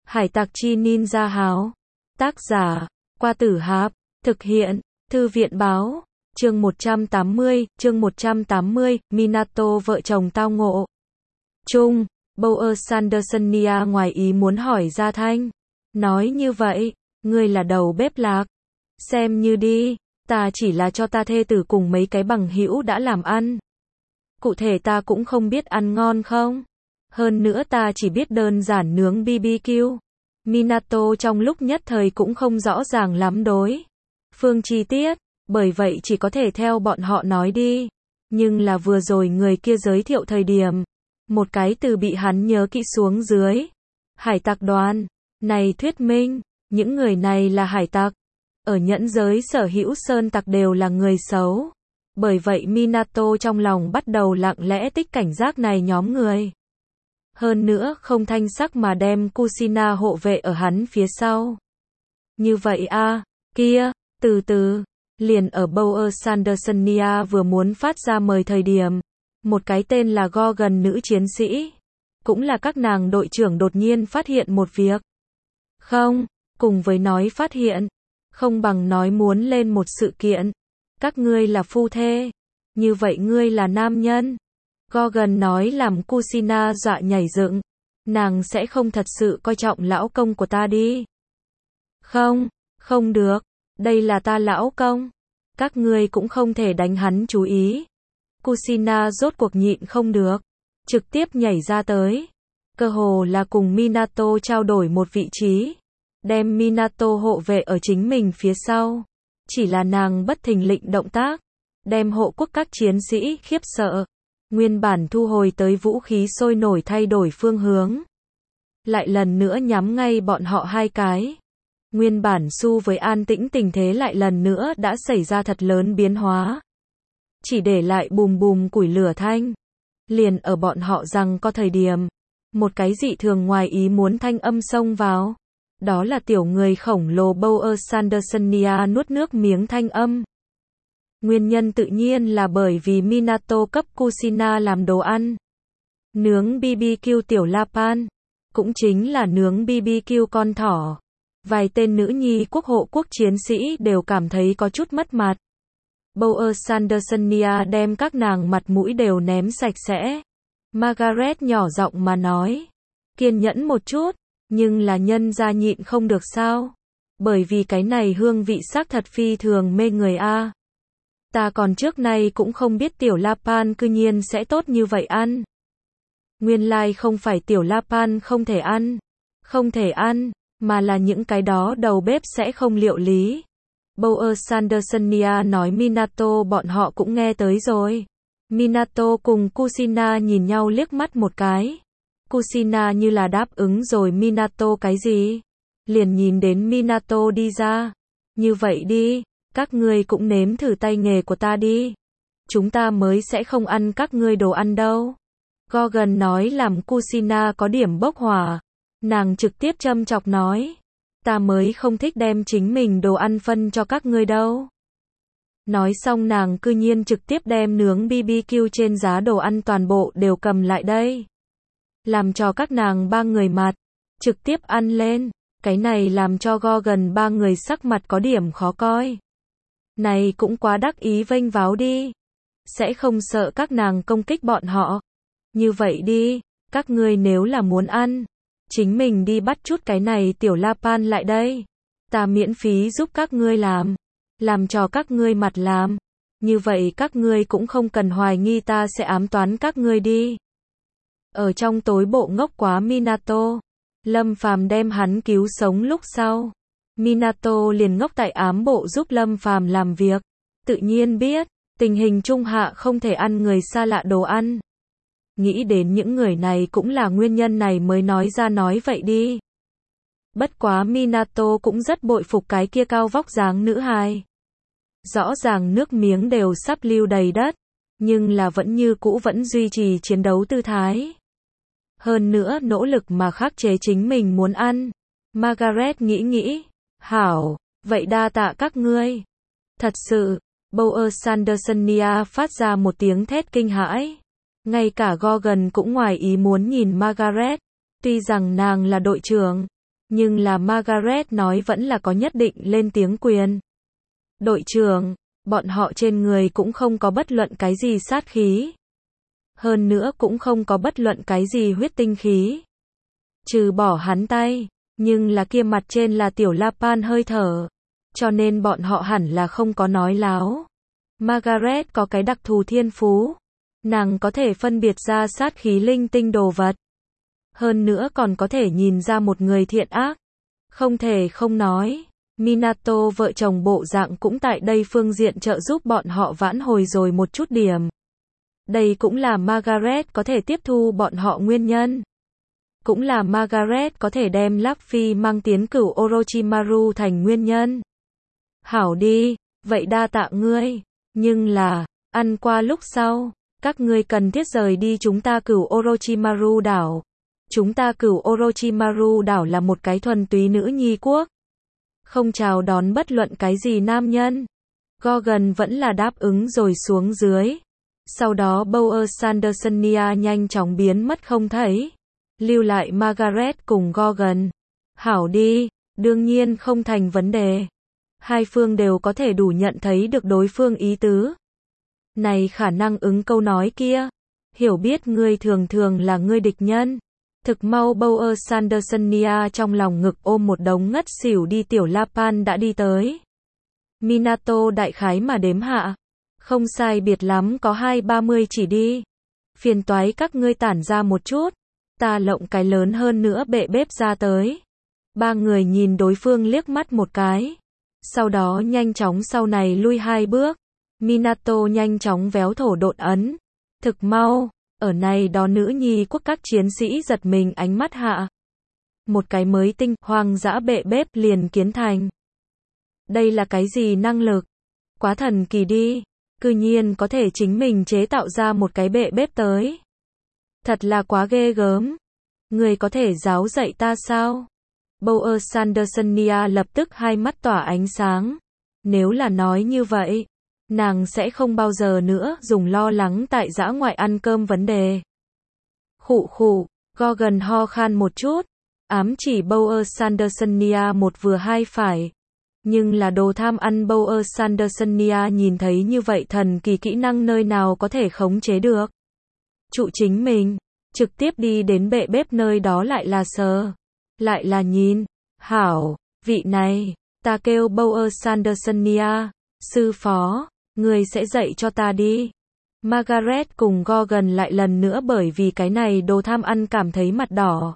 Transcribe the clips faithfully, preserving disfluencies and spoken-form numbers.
Hải tặc chi ninja háo. Tác giả, Qua Tử Háp. Thực hiện, Thư viện báo. Chương một trăm tám mươi, chương một trăm tám mươi, Minato vợ chồng tao ngộ. Chung, Bower Sandersonia ngoài ý muốn hỏi Gia Thanh. Nói như vậy, ngươi là đầu bếp lạc. Xem như đi, ta chỉ là cho ta thê tử cùng mấy cái bằng hữu đã làm ăn. Cụ thể ta cũng không biết ăn ngon không. Hơn nữa ta chỉ biết đơn giản nướng bê bê kiu. Minato trong lúc nhất thời cũng không rõ ràng lắm đối phương chi tiết, bởi vậy chỉ có thể theo bọn họ nói đi. Nhưng là vừa rồi người kia giới thiệu thời điểm, một cái từ bị hắn nhớ kỹ xuống dưới. Hải tặc đoàn. Này thuyết minh, những người này là hải tặc. Ở nhẫn giới sở hữu sơn tặc đều là người xấu. Bởi vậy Minato trong lòng bắt đầu lặng lẽ tích cảnh giác này nhóm người. Hơn nữa không thanh sắc mà đem Kushina hộ vệ ở hắn phía sau. Như vậy a à, kia, từ từ, liền ở Bower Sandersonia vừa muốn phát ra mời thời điểm. Một cái tên là Gorgon nữ chiến sĩ. Cũng là các nàng đội trưởng đột nhiên phát hiện một việc. Không, cùng với nói phát hiện. Không bằng nói muốn lên một sự kiện. Các ngươi là phu thê. Như vậy ngươi là nam nhân. Gorgon nói làm Kushina dọa nhảy dựng. Nàng sẽ không thật sự coi trọng lão công của ta đi. Không, không được. Đây là ta lão công. Các ngươi cũng không thể đánh hắn chú ý. Kushina rốt cuộc nhịn không được. Trực tiếp nhảy ra tới. Cơ hồ là cùng Minato trao đổi một vị trí. Đem Minato hộ vệ ở chính mình phía sau. Chỉ là nàng bất thình lình động tác. Đem hộ quốc các chiến sĩ khiếp sợ. Nguyên bản thu hồi tới vũ khí sôi nổi thay đổi phương hướng. Lại lần nữa nhắm ngay bọn họ hai cái. Nguyên bản su với an tĩnh tình thế lại lần nữa đã xảy ra thật lớn biến hóa. Chỉ để lại bùm bùm củi lửa thanh. Liền ở bọn họ rằng có thời điểm. Một cái dị thường ngoài ý muốn thanh âm xông vào. Đó là tiểu người khổng lồ Bower Sandersonia nuốt nước miếng thanh âm. Nguyên nhân tự nhiên là bởi vì Minato cấp Kushina làm đồ ăn. Nướng bê bê kiu tiểu Lapan. Cũng chính là nướng bê bê kiu con thỏ. Vài tên nữ nhi quốc hộ quốc chiến sĩ đều cảm thấy có chút mất mặt. Bower Sandersonia đem các nàng mặt mũi đều ném sạch sẽ. Margaret nhỏ giọng mà nói. Kiên nhẫn một chút, nhưng là nhân gia nhịn không được sao. Bởi vì cái này hương vị xác thật phi thường mê người a. Ta còn trước nay cũng không biết tiểu Lapan cư nhiên sẽ tốt như vậy ăn. Nguyên lai không phải tiểu Lapan không thể ăn. Không thể ăn, mà là những cái đó đầu bếp sẽ không liệu lý. Bower Sandersonia nói Minato bọn họ cũng nghe tới rồi. Minato cùng Kushina nhìn nhau liếc mắt một cái. Kushina như là đáp ứng rồi Minato cái gì. Liền nhìn đến Minato đi ra. Như vậy đi, các ngươi cũng nếm thử tay nghề của ta đi. Chúng ta mới sẽ không ăn các ngươi đồ ăn đâu. Gorgon nói làm Kushina có điểm bốc hỏa. Nàng trực tiếp châm chọc nói. Ta mới không thích đem chính mình đồ ăn phân cho các ngươi đâu. Nói xong nàng cư nhiên trực tiếp đem nướng bê bê kiu trên giá đồ ăn toàn bộ đều cầm lại đây. Làm cho các nàng ba người mặt. Trực tiếp ăn lên. Cái này làm cho Gorgon ba người sắc mặt có điểm khó coi. Này cũng quá đắc ý vênh váo đi. Sẽ không sợ các nàng công kích bọn họ. Như vậy đi, các ngươi nếu là muốn ăn. Chính mình đi bắt chút cái này tiểu Lapan lại đây. Ta miễn phí giúp các ngươi làm. Làm cho các ngươi mặt làm. Như vậy các ngươi cũng không cần hoài nghi ta sẽ ám toán các ngươi đi. Ở trong tối bộ ngốc quá Minato. Lâm Phàm đem hắn cứu sống lúc sau. Minato liền ngốc tại ám bộ giúp Lâm Phàm làm việc. Tự nhiên biết, tình hình trung hạ không thể ăn người xa lạ đồ ăn. Nghĩ đến những người này cũng là nguyên nhân này mới nói ra nói vậy đi. Bất quá Minato cũng rất bội phục cái kia cao vóc dáng nữ hài. Rõ ràng nước miếng đều sắp lưu đầy đất, nhưng là vẫn như cũ vẫn duy trì chiến đấu tư thái. Hơn nữa nỗ lực mà khắc chế chính mình muốn ăn. Margaret nghĩ nghĩ. Hảo, vậy đa tạ các ngươi. Thật sự, Bower Sandersonia phát ra một tiếng thét kinh hãi. Ngay cả Gorgon cũng ngoài ý muốn nhìn Margaret. Tuy rằng nàng là đội trưởng, Nhưng là Margaret nói vẫn là có nhất định lên tiếng quyền. Đội trưởng, bọn họ trên người cũng không có bất luận cái gì sát khí. Hơn nữa cũng không có bất luận cái gì huyết tinh khí. Trừ bỏ hắn tay, nhưng là kia mặt trên là tiểu La Pan hơi thở. Cho nên bọn họ hẳn là không có nói láo. Margaret có cái đặc thù thiên phú. Nàng có thể phân biệt ra sát khí linh tinh đồ vật. Hơn nữa còn có thể nhìn ra một người thiện ác. Không thể không nói, Minato vợ chồng bộ dạng cũng tại đây phương diện trợ giúp bọn họ vãn hồi rồi một chút điểm. Đây cũng là Margaret có thể tiếp thu bọn họ nguyên nhân. Cũng là Margaret có thể đem Luffy mang tiến cửu Orochimaru thành nguyên nhân. Hảo đi, vậy đa tạ ngươi. Nhưng là, ăn qua lúc sau, các ngươi cần thiết rời đi chúng ta cửu Orochimaru đảo. Chúng ta cửu Orochimaru đảo là một cái thuần túy nữ nhi quốc. Không chào đón bất luận cái gì nam nhân. Gorgon vẫn là đáp ứng rồi xuống dưới. Sau đó Bower Sandersonia nhanh chóng biến mất không thấy. Lưu lại Margaret cùng Gorgon. Hảo đi, đương nhiên không thành vấn đề. Hai phương đều có thể đủ nhận thấy được đối phương ý tứ. Này khả năng ứng câu nói kia. Hiểu biết ngươi thường thường là ngươi địch nhân. Thực mau Bower Sandersonia trong lòng ngực ôm một đống ngất xỉu đi tiểu La Pan đã đi tới. Minato đại khái mà đếm hạ. Không sai biệt lắm có hai ba mươi chỉ đi. Phiền toái các ngươi tản ra một chút. Ta lộng cái lớn hơn nữa bệ bếp ra tới. Ba người nhìn đối phương liếc mắt một cái. Sau đó nhanh chóng sau này lui hai bước. Minato nhanh chóng véo thổ độn ấn. Thực mau, ở này đó nữ nhi quốc các chiến sĩ giật mình ánh mắt hạ. Một cái mới tinh, hoang dã bệ bếp liền kiến thành. Đây là cái gì năng lực? Quá thần kỳ đi. Cư nhiên có thể chính mình chế tạo ra một cái bệ bếp tới. Thật là quá ghê gớm. Người có thể giáo dạy ta sao? Bower Sandersonia lập tức hai mắt tỏa ánh sáng. Nếu là nói như vậy, nàng sẽ không bao giờ nữa dùng lo lắng tại dã ngoại ăn cơm vấn đề. Khụ khụ, Gorgon ho khan một chút, ám chỉ Bower Sandersonia một vừa hai phải. Nhưng là đồ tham ăn Bower Sandersonia nhìn thấy như vậy thần kỳ kỹ năng nơi nào có thể khống chế được. Trụ chính mình, trực tiếp đi đến bệ bếp nơi đó lại là sờ. Lại là nhìn, hảo, vị này, ta kêu Bower Sandersonia, sư phó, người sẽ dạy cho ta đi. Margaret cùng Gorgon lại lần nữa bởi vì cái này đồ tham ăn cảm thấy mặt đỏ.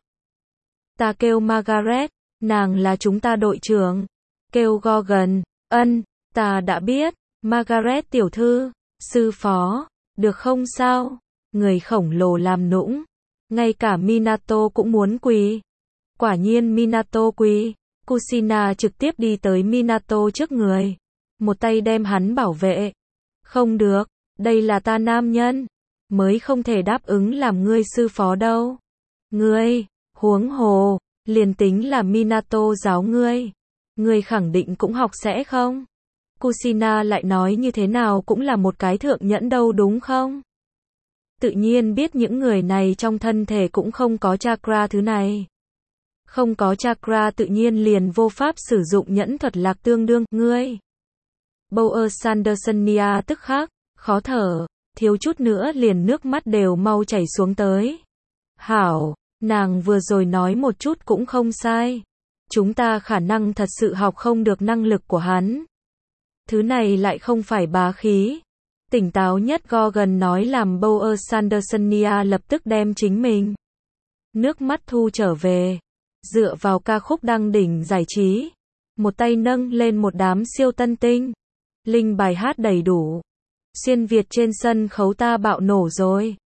Ta kêu Margaret, nàng là chúng ta đội trưởng. Kêu Gorgon, ân, ta đã biết, Margaret tiểu thư, sư phó, được không sao? Người khổng lồ làm nũng, ngay cả Minato cũng muốn quỳ. Quả nhiên Minato quỳ, Kushina trực tiếp đi tới Minato trước người, một tay đem hắn bảo vệ. Không được, đây là ta nam nhân, mới không thể đáp ứng làm ngươi sư phó đâu. Ngươi, huống hồ, liền tính là Minato giáo ngươi, ngươi khẳng định cũng học sẽ không? Kushina lại nói như thế nào cũng là một cái thượng nhẫn đâu đúng không? Tự nhiên biết những người này trong thân thể cũng không có chakra thứ này. Không có chakra tự nhiên liền vô pháp sử dụng nhẫn thuật lạc tương đương, ngươi. Bower Sandersonia tức khắc, khó thở, thiếu chút nữa liền nước mắt đều mau chảy xuống tới. Hảo, nàng vừa rồi nói một chút cũng không sai. Chúng ta khả năng thật sự học không được năng lực của hắn. Thứ này lại không phải bá khí. Tỉnh táo nhất Gorgon nói làm Bower Sandersonia lập tức đem chính mình nước mắt thu trở về. Dựa vào ca khúc đăng đỉnh giải trí. Một tay nâng lên một đám siêu tân tinh. Linh bài hát đầy đủ. Xuyên Việt trên sân khấu ta bạo nổ rồi.